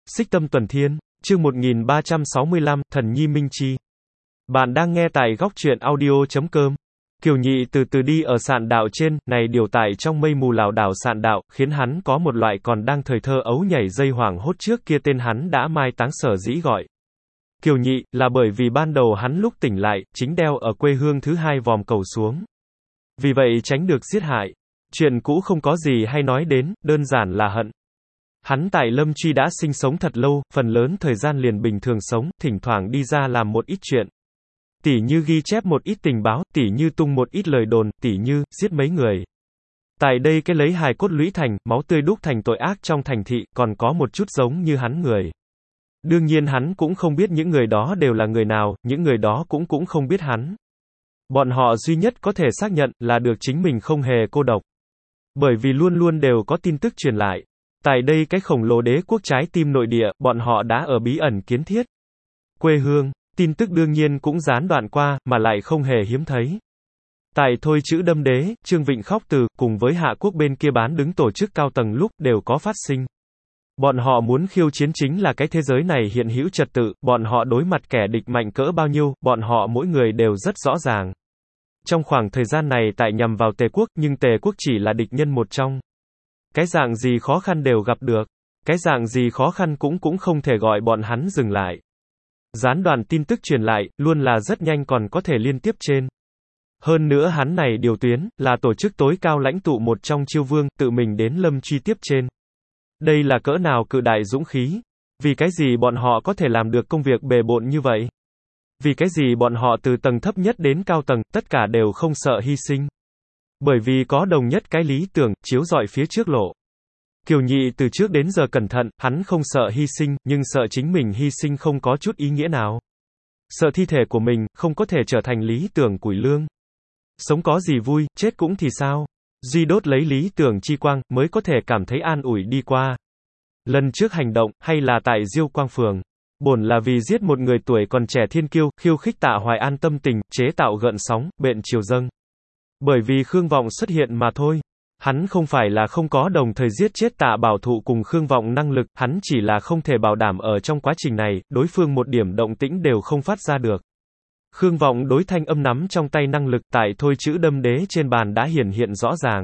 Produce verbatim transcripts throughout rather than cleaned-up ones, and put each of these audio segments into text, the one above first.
Xích Tâm Tuần Thiên, chương một nghìn ba trăm sáu mươi lăm, Thần Nhi Minh Chi. Bạn đang nghe tại góc truyện audio chấm com. Kiều Nhị từ từ đi ở sạn đạo trên, này điều tại trong mây mù lảo đảo sạn đạo, khiến hắn có một loại còn đang thời thơ ấu nhảy dây hoảng hốt trước kia tên hắn đã mai táng sở dĩ gọi Kiều Nhị, là bởi vì ban đầu hắn lúc tỉnh lại, chính đeo ở quê hương thứ hai vòm cầu xuống. Vì vậy tránh được giết hại. Chuyện cũ không có gì hay nói đến, đơn giản là hận. Hắn tại Lâm Truy đã sinh sống thật lâu, phần lớn thời gian liền bình thường sống, thỉnh thoảng đi ra làm một ít chuyện. Tỉ như ghi chép một ít tình báo, tỉ như tung một ít lời đồn, tỉ như giết mấy người. Tại đây cái lấy hài cốt lũy thành, máu tươi đúc thành tội ác trong thành thị, còn có một chút giống như hắn người. Đương nhiên hắn cũng không biết những người đó đều là người nào, những người đó cũng cũng không biết hắn. Bọn họ duy nhất có thể xác nhận là được chính mình không hề cô độc. Bởi vì luôn luôn đều có tin tức truyền lại. Tại đây cái khổng lồ đế quốc trái tim nội địa, bọn họ đã ở bí ẩn kiến thiết. Quê hương, tin tức đương nhiên cũng gián đoạn qua, mà lại không hề hiếm thấy. Tại Thôi Chữ Đâm Đế, Trương Vịnh Khóc Từ, cùng với Hạ Quốc bên kia bán đứng tổ chức cao tầng lúc, đều có phát sinh. Bọn họ muốn khiêu chiến chính là cái thế giới này hiện hữu trật tự, bọn họ đối mặt kẻ địch mạnh cỡ bao nhiêu, bọn họ mỗi người đều rất rõ ràng. Trong khoảng thời gian này tại nhằm vào Tề Quốc, nhưng Tề Quốc chỉ là địch nhân một trong. Cái dạng gì khó khăn đều gặp được. Cái dạng gì khó khăn cũng cũng không thể gọi bọn hắn dừng lại. Gián đoạn tin tức truyền lại, luôn là rất nhanh còn có thể liên tiếp trên. Hơn nữa hắn này điều tuyến, là tổ chức tối cao lãnh tụ một trong Chiêu Vương, tự mình đến Lâm Truy tiếp trên. Đây là cỡ nào cự đại dũng khí. Vì cái gì bọn họ có thể làm được công việc bề bộn như vậy? Vì cái gì bọn họ từ tầng thấp nhất đến cao tầng, tất cả đều không sợ hy sinh? Bởi vì có đồng nhất cái lý tưởng, chiếu rọi phía trước lộ. Kiều Nhị từ trước đến giờ cẩn thận, hắn không sợ hy sinh, nhưng sợ chính mình hy sinh không có chút ý nghĩa nào. Sợ thi thể của mình, không có thể trở thành lý tưởng củi lương. Sống có gì vui, chết cũng thì sao? Duy đốt lấy lý tưởng chi quang, mới có thể cảm thấy an ủi đi qua. Lần trước hành động, hay là tại Diêu Quang Phường. Bổn là vì giết một người tuổi còn trẻ thiên kiêu, khiêu khích Tạ Hoài An tâm tình, chế tạo gợn sóng, bện triều dâng. Bởi vì Khương Vọng xuất hiện mà thôi. Hắn không phải là không có đồng thời giết chết Tạ Bảo Thụ cùng Khương Vọng năng lực, hắn chỉ là không thể bảo đảm ở trong quá trình này, đối phương một điểm động tĩnh đều không phát ra được. Khương Vọng đối thanh âm nắm trong tay năng lực tại Thôi Chữ Đâm Đế trên bàn đã hiển hiện rõ ràng.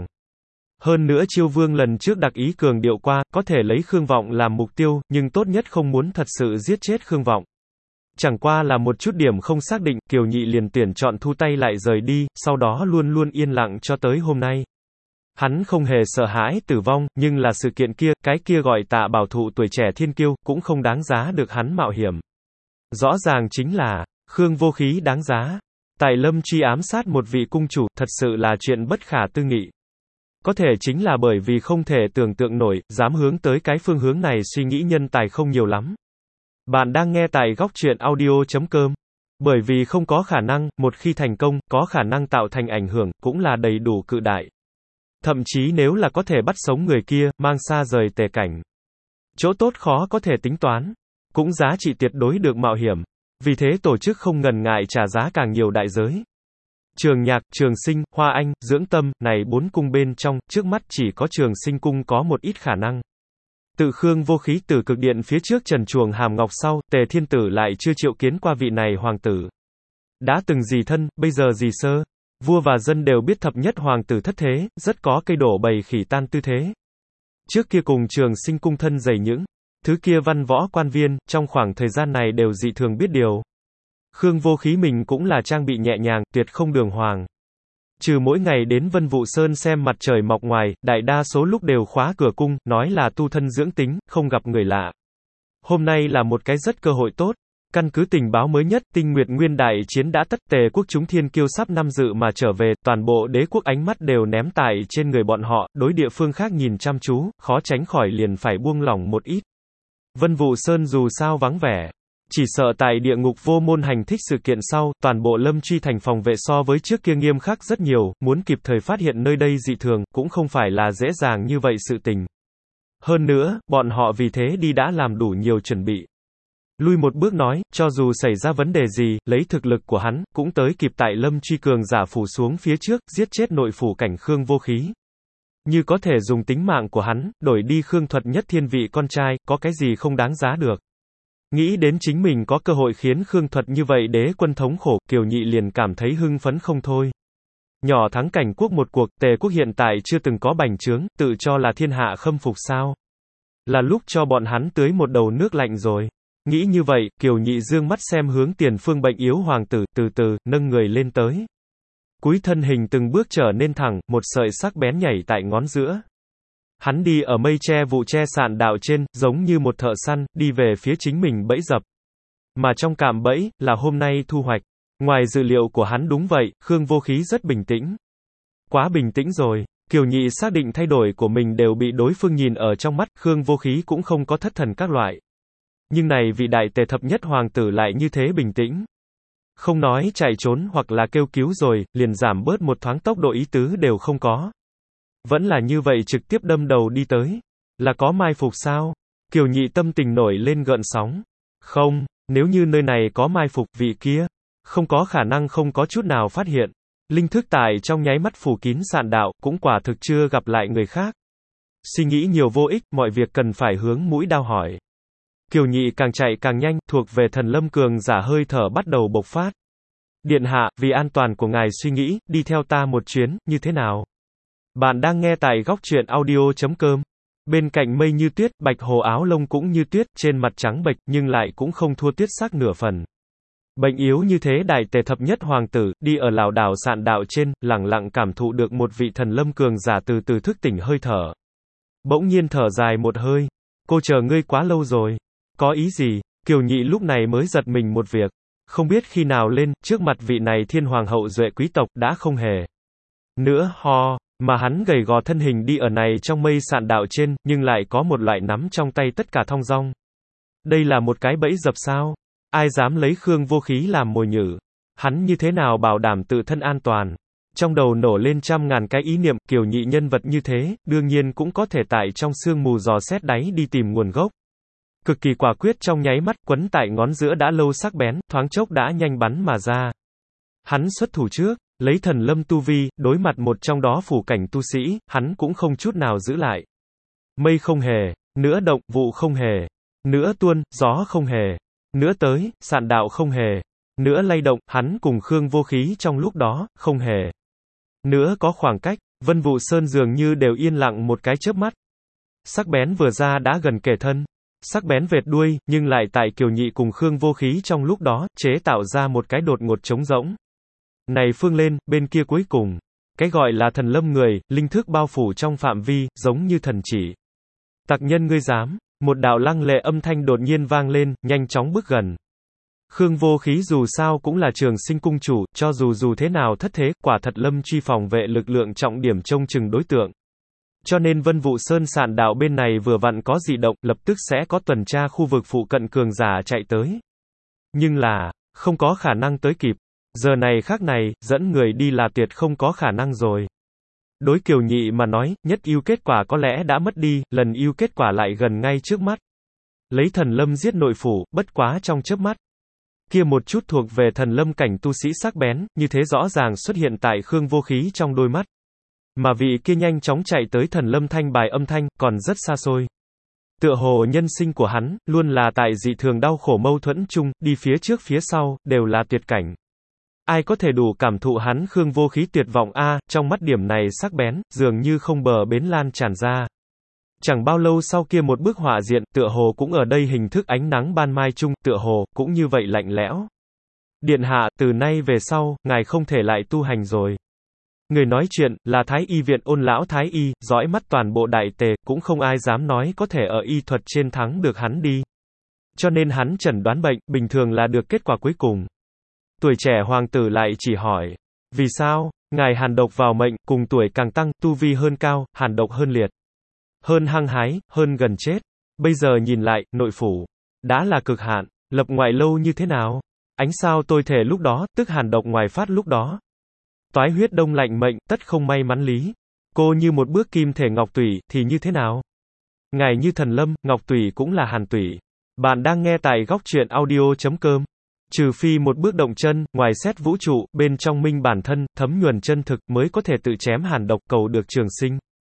Hơn nữa Chiêu Vương lần trước đặc ý cường điệu qua, có thể lấy Khương Vọng làm mục tiêu, nhưng tốt nhất không muốn thật sự giết chết Khương Vọng. Chẳng qua là một chút điểm không xác định, Kiều Nhị liền tuyển chọn thu tay lại rời đi, sau đó luôn luôn yên lặng cho tới hôm nay. Hắn không hề sợ hãi tử vong, nhưng là sự kiện kia, cái kia gọi Tạ Bảo Thụ tuổi trẻ thiên kiêu, cũng không đáng giá được hắn mạo hiểm. Rõ ràng chính là, Khương Vô Khí đáng giá. Tại Lâm Truy ám sát một vị cung chủ, thật sự là chuyện bất khả tư nghị. Có thể chính là bởi vì không thể tưởng tượng nổi, dám hướng tới cái phương hướng này suy nghĩ nhân tài không nhiều lắm. Bạn đang nghe tại góc truyện audio chấm com. Bởi vì không có khả năng, một khi thành công, có khả năng tạo thành ảnh hưởng, cũng là đầy đủ cự đại. Thậm chí nếu là có thể bắt sống người kia, mang xa rời Tề cảnh. Chỗ tốt khó có thể tính toán. Cũng giá trị tuyệt đối được mạo hiểm. Vì thế tổ chức không ngần ngại trả giá càng nhiều đại giới. Trường Nhạc, Trường Sinh, Hoa Anh, Dưỡng Tâm, này bốn cung bên trong, trước mắt chỉ có Trường Sinh cung có một ít khả năng. Tự Khương Vô Khí từ cực điện phía trước trần chuồng hàm ngọc sau, Tề Thiên Tử lại chưa triệu kiến qua vị này hoàng tử. Đã từng gì thân, bây giờ gì sơ. Vua và dân đều biết thập nhất hoàng tử thất thế, rất có cây đổ bầy khỉ tan tư thế. Trước kia cùng Trường Sinh cung thân dày những thứ kia văn võ quan viên, trong khoảng thời gian này đều dị thường biết điều. Khương Vô Khí mình cũng là trang bị nhẹ nhàng, tuyệt không đường hoàng. Trừ mỗi ngày đến Vân Vụ Sơn xem mặt trời mọc ngoài, đại đa số lúc đều khóa cửa cung, nói là tu thân dưỡng tính, không gặp người lạ. Hôm nay là một cái rất cơ hội tốt. Căn cứ tình báo mới nhất, Tinh Nguyệt Nguyên đại chiến đã tất, Tề quốc chúng thiên kiêu sắp năm dự mà trở về, toàn bộ đế quốc ánh mắt đều ném tại trên người bọn họ, đối địa phương khác nhìn chăm chú, khó tránh khỏi liền phải buông lỏng một ít. Vân Vụ Sơn dù sao vắng vẻ. Chỉ sợ tại địa ngục vô môn hành thích sự kiện sau, toàn bộ Lâm Truy thành phòng vệ so với trước kia nghiêm khắc rất nhiều, muốn kịp thời phát hiện nơi đây dị thường, cũng không phải là dễ dàng như vậy sự tình. Hơn nữa, bọn họ vì thế đi đã làm đủ nhiều chuẩn bị. Lui một bước nói, cho dù xảy ra vấn đề gì, lấy thực lực của hắn, cũng tới kịp tại Lâm Truy cường giả phủ xuống phía trước, giết chết nội phủ cảnh Khương Vô Khí. Như có thể dùng tính mạng của hắn, đổi đi Khương Thuật Nhất thiên vị con trai, có cái gì không đáng giá được. Nghĩ đến chính mình có cơ hội khiến Khương Thuật như vậy đế quân thống khổ, Kiều Nhị liền cảm thấy hưng phấn không thôi. Nhỏ thắng Cảnh Quốc một cuộc, Tề quốc hiện tại chưa từng có bành trướng, tự cho là thiên hạ khâm phục sao. Là lúc cho bọn hắn tưới một đầu nước lạnh rồi. Nghĩ như vậy, Kiều Nhị dương mắt xem hướng tiền phương bệnh yếu hoàng tử, từ từ, nâng người lên tới. Cúi thân hình từng bước trở nên thẳng, một sợi sắc bén nhảy tại ngón giữa. Hắn đi ở mây che vụ che sạn đạo trên, giống như một thợ săn, đi về phía chính mình bẫy dập. Mà trong cạm bẫy, là hôm nay thu hoạch. Ngoài dự liệu của hắn đúng vậy, Khương Vô Khí rất bình tĩnh. Quá bình tĩnh rồi. Kiều Nhị xác định thay đổi của mình đều bị đối phương nhìn ở trong mắt, Khương Vô Khí cũng không có thất thần các loại. Nhưng này vị đại tề thập nhất hoàng tử lại như thế bình tĩnh. Không nói chạy trốn hoặc là kêu cứu rồi, liền giảm bớt một thoáng tốc độ ý tứ đều không có. Vẫn là như vậy trực tiếp đâm đầu đi tới. Là có mai phục sao? Kiều Nhị tâm tình nổi lên gợn sóng. Không, nếu như nơi này có mai phục, vị kia, không có khả năng không có chút nào phát hiện. Linh thức tại trong nháy mắt phủ kín sạn đạo, cũng quả thực chưa gặp lại người khác. Suy nghĩ nhiều vô ích, mọi việc cần phải hướng mũi đao hỏi. Kiều Nhị càng chạy càng nhanh, thuộc về thần lâm cường giả hơi thở bắt đầu bộc phát. Điện hạ, vì an toàn của ngài suy nghĩ, đi theo ta một chuyến, như thế nào? Bạn đang nghe tại góc truyện audio chấm com. Bên cạnh mây như tuyết, bạch hồ áo lông cũng như tuyết, trên mặt trắng bệch, nhưng lại cũng không thua tuyết sắc nửa phần. Bệnh yếu như thế đại tề thập nhất hoàng tử, đi ở lảo đảo sạn đạo trên, lẳng lặng cảm thụ được một vị thần lâm cường giả từ từ thức tỉnh hơi thở. Bỗng nhiên thở dài một hơi. Cô chờ ngươi quá lâu rồi. Có ý gì? Kiều Nhị lúc này mới giật mình một việc. Không biết khi nào lên, trước mặt vị này thiên hoàng hậu duệ quý tộc, đã không hề nữa ho, mà hắn gầy gò thân hình đi ở này trong mây sạn đạo trên, nhưng lại có một loại nắm trong tay tất cả thong dong. Đây là một cái bẫy dập sao? Ai dám lấy Khương Vô Khí làm mồi nhử? Hắn như thế nào bảo đảm tự thân an toàn? Trong đầu nổ lên trăm ngàn cái ý niệm, Kiều Nhị nhân vật như thế, đương nhiên cũng có thể tại trong sương mù dò xét đáy đi tìm nguồn gốc. Cực kỳ quả quyết trong nháy mắt, quấn tại ngón giữa đã lâu sắc bén, thoáng chốc đã nhanh bắn mà ra. Hắn xuất thủ trước, lấy thần lâm tu vi, đối mặt một trong đó phủ cảnh tu sĩ, hắn cũng không chút nào giữ lại. Mây không hề, nữa động, vụ không hề, nữa tuôn, gió không hề, nữa tới, sạn đạo không hề, nữa lay động, hắn cùng Khương Vô Khí trong lúc đó, không hề. Nữa có khoảng cách, Vân Vụ Sơn dường như đều yên lặng một cái chớp mắt. Sắc bén vừa ra đã gần kề thân. Sắc bén vệt đuôi, nhưng lại tại Kiều Nhị cùng Khương Vô Khí trong lúc đó, chế tạo ra một cái đột ngột trống rỗng. Này phương lên, bên kia cuối cùng. Cái gọi là thần lâm người, linh thức bao phủ trong phạm vi, giống như thần chỉ. Tặc nhân ngươi dám, một đạo lăng lệ âm thanh đột nhiên vang lên, nhanh chóng bước gần. Khương Vô Khí dù sao cũng là Trường Sinh cung chủ, cho dù dù thế nào thất thế, quả thật lâm truy phòng vệ lực lượng trọng điểm trông chừng đối tượng. Cho nên Vân Vụ Sơn sạn đạo bên này vừa vặn có dị động, lập tức sẽ có tuần tra khu vực phụ cận cường giả chạy tới. Nhưng là, không có khả năng tới kịp. Giờ này khác này, dẫn người đi là tuyệt không có khả năng rồi. Đối Kiều Nhị mà nói, nhất ưu kết quả có lẽ đã mất đi, lần ưu kết quả lại gần ngay trước mắt. Lấy thần lâm giết nội phủ, bất quá trong chớp mắt. Kia một chút thuộc về thần lâm cảnh tu sĩ sắc bén, như thế rõ ràng xuất hiện tại Khương Vô Khí trong đôi mắt. Mà vị kia nhanh chóng chạy tới thần lâm thanh bài âm thanh, còn rất xa xôi. Tựa hồ nhân sinh của hắn, luôn là tại dị thường đau khổ mâu thuẫn chung, đi phía trước phía sau, đều là tuyệt cảnh. Ai có thể đủ cảm thụ hắn Khương Vô Khí tuyệt vọng a, à, trong mắt điểm này sắc bén, dường như không bờ bến lan tràn ra. Chẳng bao lâu sau kia một bức họa diện, tựa hồ cũng ở đây hình thức ánh nắng ban mai chung, tựa hồ, cũng như vậy lạnh lẽo. Điện hạ, từ nay về sau, ngài không thể lại tu hành rồi. Người nói chuyện, là Thái Y viện Ôn lão Thái Y, dõi mắt toàn bộ đại tề, cũng không ai dám nói có thể ở y thuật trên thắng được hắn đi. Cho nên hắn chẩn đoán bệnh, bình thường là được kết quả cuối cùng. Tuổi trẻ hoàng tử lại chỉ hỏi, vì sao, ngài hàn độc vào mệnh, cùng tuổi càng tăng, tu vi hơn cao, hàn độc hơn liệt. Hơn hăng hái, hơn gần chết. Bây giờ nhìn lại, nội phủ, đã là cực hạn, lập ngoại lâu như thế nào? Ánh sao tôi thể lúc đó, tức hàn độc ngoài phát lúc đó. Toái huyết đông lạnh mệnh, tất không may mắn lý. Cô như một bước kim thể ngọc tủy, thì như thế nào? Ngài như thần lâm, ngọc tủy cũng là hàn tủy. Bạn đang nghe tại góc truyện audio chấm com. Trừ phi một bước động chân, ngoài xét vũ trụ, bên trong minh bản thân, thấm nhuần chân thực, mới có thể tự chém hàn độc cầu được trường sinh.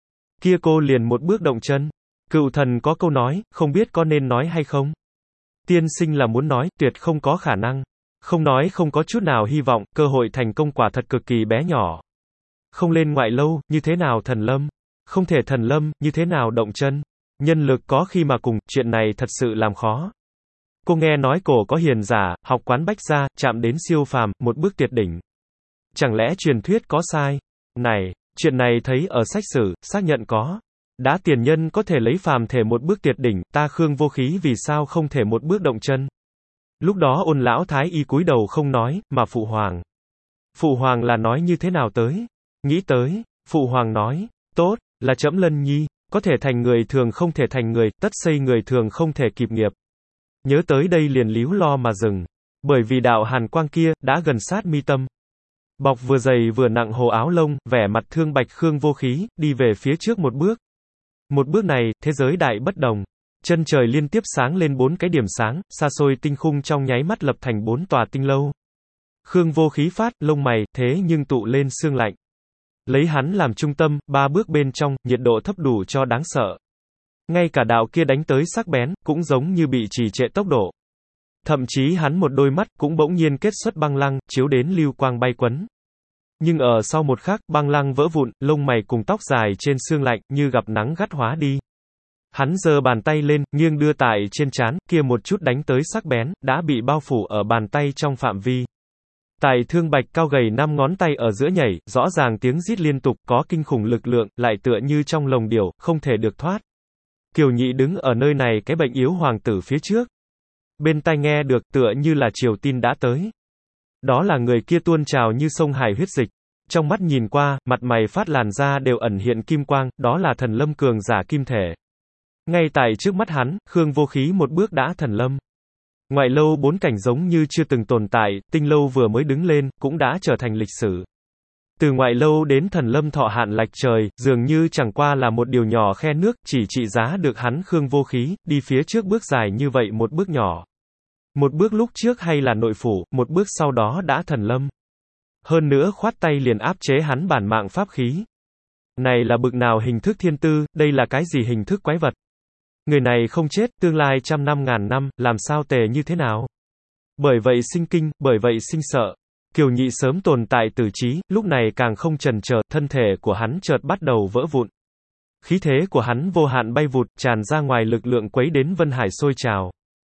Kia cô liền một bước động chân. Cựu thần có câu nói, không biết có nên nói hay không? Tiên sinh là muốn nói, tuyệt không có khả năng. Không nói không có chút nào hy vọng, cơ hội thành công quả thật cực kỳ bé nhỏ. Không lên ngoại lâu, như thế nào thần lâm? Không thể thần lâm, như thế nào động chân? Nhân lực có khi mà cùng, chuyện này thật sự làm khó. Cô nghe nói cổ có hiền giả, học quán bách gia, chạm đến siêu phàm, một bước tuyệt đỉnh. Chẳng lẽ truyền thuyết có sai? Này, chuyện này thấy ở sách sử, xác nhận có. Đã tiền nhân có thể lấy phàm thể một bước tuyệt đỉnh, ta Khương Vô Khí vì sao không thể một bước động chân? Lúc đó Ôn lão thái y cúi đầu không nói, mà phụ hoàng. Phụ hoàng là nói như thế nào tới? Nghĩ tới, phụ hoàng nói, tốt, là trẫm Lân Nhi, có thể thành người thường không thể thành người, tất xây người thường không thể kịp nghiệp. Nhớ tới đây liền líu lo mà dừng. Bởi vì đạo hàn quang kia, đã gần sát mi tâm. Bọc vừa dày vừa nặng hồ áo lông, vẻ mặt thương bạch Khương Vô Khí, đi về phía trước một bước. Một bước này, thế giới đại bất đồng. Chân trời liên tiếp sáng lên bốn cái điểm sáng, xa xôi tinh khung trong nháy mắt lập thành bốn tòa tinh lâu. Khương Vô Khí phát, lông mày, thế nhưng tụ lên sương lạnh. Lấy hắn làm trung tâm, ba bước bên trong, nhiệt độ thấp đủ cho đáng sợ. Ngay cả đạo kia đánh tới sắc bén, cũng giống như bị trì trệ tốc độ. Thậm chí hắn một đôi mắt, cũng bỗng nhiên kết xuất băng lăng, chiếu đến lưu quang bay quấn. Nhưng ở sau một khắc, băng lăng vỡ vụn, lông mày cùng tóc dài trên sương lạnh, như gặp nắng gắt hóa đi. Hắn giơ bàn tay lên, nghiêng đưa tại trên trán, kia một chút đánh tới sắc bén, đã bị bao phủ ở bàn tay trong phạm vi. Tại thương bạch cao gầy năm ngón tay ở giữa nhảy, rõ ràng tiếng rít liên tục, có kinh khủng lực lượng, lại tựa như trong lồng điểu, không thể được thoát. Kiều Nhị đứng ở nơi này cái bệnh yếu hoàng tử phía trước. Bên tai nghe được, tựa như là triều tin đã tới. Đó là người kia tuôn trào như sông hải huyết dịch. Trong mắt nhìn qua, mặt mày phát làn da đều ẩn hiện kim quang, đó là thần lâm cường giả kim thể. Ngay tại trước mắt hắn, Khương Vô Khí một bước đã thần lâm. Ngoại lâu bốn cảnh giống như chưa từng tồn tại, tinh lâu vừa mới đứng lên, cũng đã trở thành lịch sử. Từ ngoại lâu đến thần lâm thọ hạn lạch trời, dường như chẳng qua là một điều nhỏ khe nước, chỉ trị giá được hắn Khương Vô Khí, đi phía trước bước dài như vậy một bước nhỏ. Một bước lúc trước hay là nội phủ, một bước sau đó đã thần lâm. Hơn nữa khoát tay liền áp chế hắn bản mạng pháp khí. Này là bực nào hình thức thiên tư, đây là cái gì hình thức quái vật. Người này không chết, tương lai trăm năm ngàn năm, làm sao tề như thế nào? Bởi vậy sinh kinh, bởi vậy sinh sợ. Kiều Nhị sớm tồn tại tử trí, lúc này càng không chần chờ, thân thể của hắn chợt bắt đầu vỡ vụn. Khí thế của hắn vô hạn bay vụt, tràn ra ngoài lực lượng quấy đến vân hải sôi trào.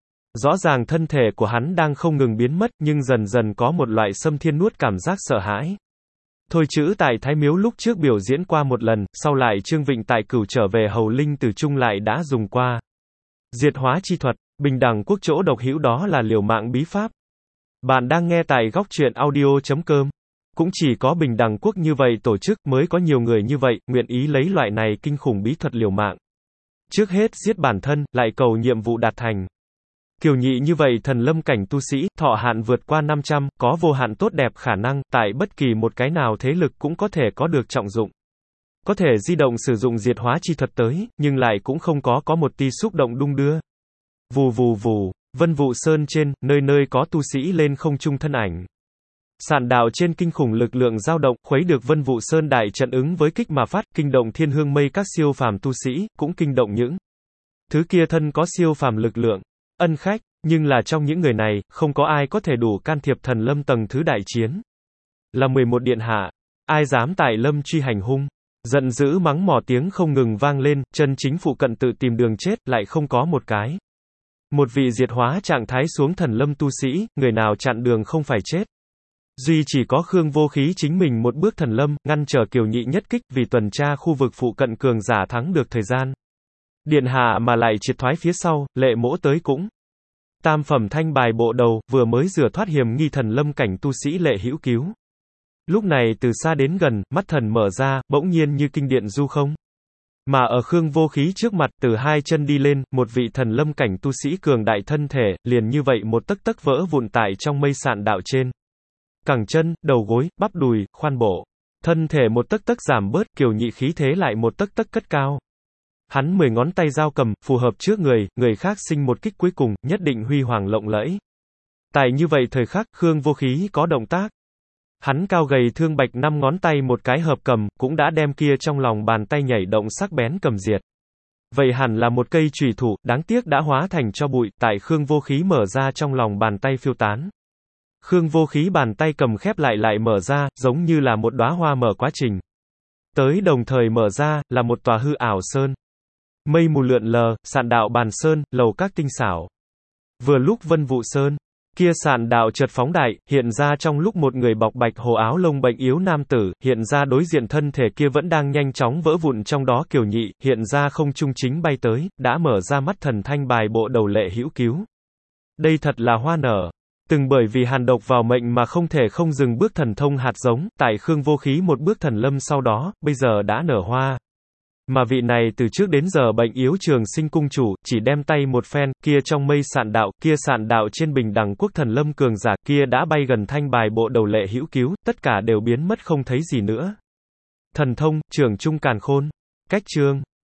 Rõ ràng thân thể của hắn đang không ngừng biến mất, nhưng dần dần có một loại xâm thiên nuốt cảm giác sợ hãi. Thôi chữ tại Thái Miếu lúc trước biểu diễn qua một lần, sau lại Trương Vịnh tại Cửu trở về Hầu Linh Từ Trung lại đã dùng qua. Diệt hóa chi thuật, bình đẳng quốc chỗ độc hữu đó là liều mạng bí pháp. Bạn đang nghe tại góc truyện audio chấm com. Cũng chỉ có bình đẳng quốc như vậy tổ chức mới có nhiều người như vậy, nguyện ý lấy loại này kinh khủng bí thuật liều mạng. Trước hết giết bản thân, lại cầu nhiệm vụ đạt thành. Kiều Nhị như vậy thần lâm cảnh tu sĩ, thọ hạn vượt qua năm trăm, có vô hạn tốt đẹp khả năng, tại bất kỳ một cái nào thế lực cũng có thể có được trọng dụng. Có thể di động sử dụng diệt hóa chi thuật tới, nhưng lại cũng không có có một tia xúc động đung đưa. Vù vù vù, Vân Vụ Sơn trên, nơi nơi có tu sĩ lên không trung thân ảnh. Sạn đạo trên kinh khủng lực lượng dao động, khuấy được Vân Vụ Sơn đại trận ứng với kích mà phát, kinh động thiên hương mây các siêu phàm tu sĩ, cũng kinh động những thứ kia thân có siêu phàm lực lượng. Ân khách, nhưng là trong những người này, không có ai có thể đủ can thiệp thần lâm tầng thứ đại chiến. Là mười một điện hạ, ai dám tại lâm truy hành hung. Giận dữ mắng mỏ tiếng không ngừng vang lên, chân chính phụ cận tự tìm đường chết, lại không có một cái. Một vị diệt hóa trạng thái xuống thần lâm tu sĩ, người nào chặn đường không phải chết. Duy chỉ có Khương Vô Khí chính mình một bước thần lâm, ngăn trở Kiều Nhị nhất kích, vì tuần tra khu vực phụ cận cường giả thắng được thời gian. Điện hạ mà lại triệt thoái phía sau, lệ mỗ tới cũng. Tam phẩm thanh bài bộ đầu, vừa mới rửa thoát hiểm nghi thần lâm cảnh tu sĩ lệ hữu cứu. Lúc này từ xa đến gần, mắt thần mở ra, bỗng nhiên như kinh điện du không. Mà ở Khương Vô Khí trước mặt, từ hai chân đi lên, một vị thần lâm cảnh tu sĩ cường đại thân thể, liền như vậy một tấc tấc vỡ vụn tại trong mây sạn đạo trên. Cẳng chân, đầu gối, bắp đùi, khoan bộ. Thân thể một tấc tấc giảm bớt, Kiều Nhị khí thế lại một tấc tấc cất cao. Hắn mười ngón tay dao cầm, phù hợp trước người, người khác sinh một kích cuối cùng, nhất định huy hoàng lộng lẫy. Tại như vậy thời khắc, Khương Vô Khí có động tác. Hắn cao gầy thương bạch năm ngón tay một cái hợp cầm, cũng đã đem kia trong lòng bàn tay nhảy động sắc bén cầm diệt. Vậy hẳn là một cây chùy thủ, đáng tiếc đã hóa thành cho bụi, tại Khương Vô Khí mở ra trong lòng bàn tay phiêu tán. Khương Vô Khí bàn tay cầm khép lại lại mở ra, giống như là một đóa hoa mở quá trình. Tới đồng thời mở ra, là một tòa hư ảo sơn. Mây mù lượn lờ, sạn đạo bàn sơn, lầu các tinh xảo. Vừa lúc vân vụ sơn, kia sạn đạo chợt phóng đại, hiện ra trong lúc một người bọc bạch hồ áo lông bệnh yếu nam tử, hiện ra đối diện thân thể kia vẫn đang nhanh chóng vỡ vụn trong đó Kiều Nhị, hiện ra không trung chính bay tới, đã mở ra mắt thần thanh bài bộ đầu lệ hữu cứu. Đây thật là hoa nở. Từng bởi vì hàn độc vào mệnh mà không thể không dừng bước thần thông hạt giống, tại Khương Vô Khí một bước thần lâm sau đó, bây giờ đã nở hoa. Mà vị này từ trước đến giờ bệnh yếu trường sinh cung chủ, chỉ đem tay một phen, kia trong mây sạn đạo, kia sạn đạo trên bình đẳng quốc thần lâm cường giả, kia đã bay gần thanh bài bộ đầu lệ hữu cứu, tất cả đều biến mất không thấy gì nữa. Thần thông, trưởng trung càn khôn. Cách chương.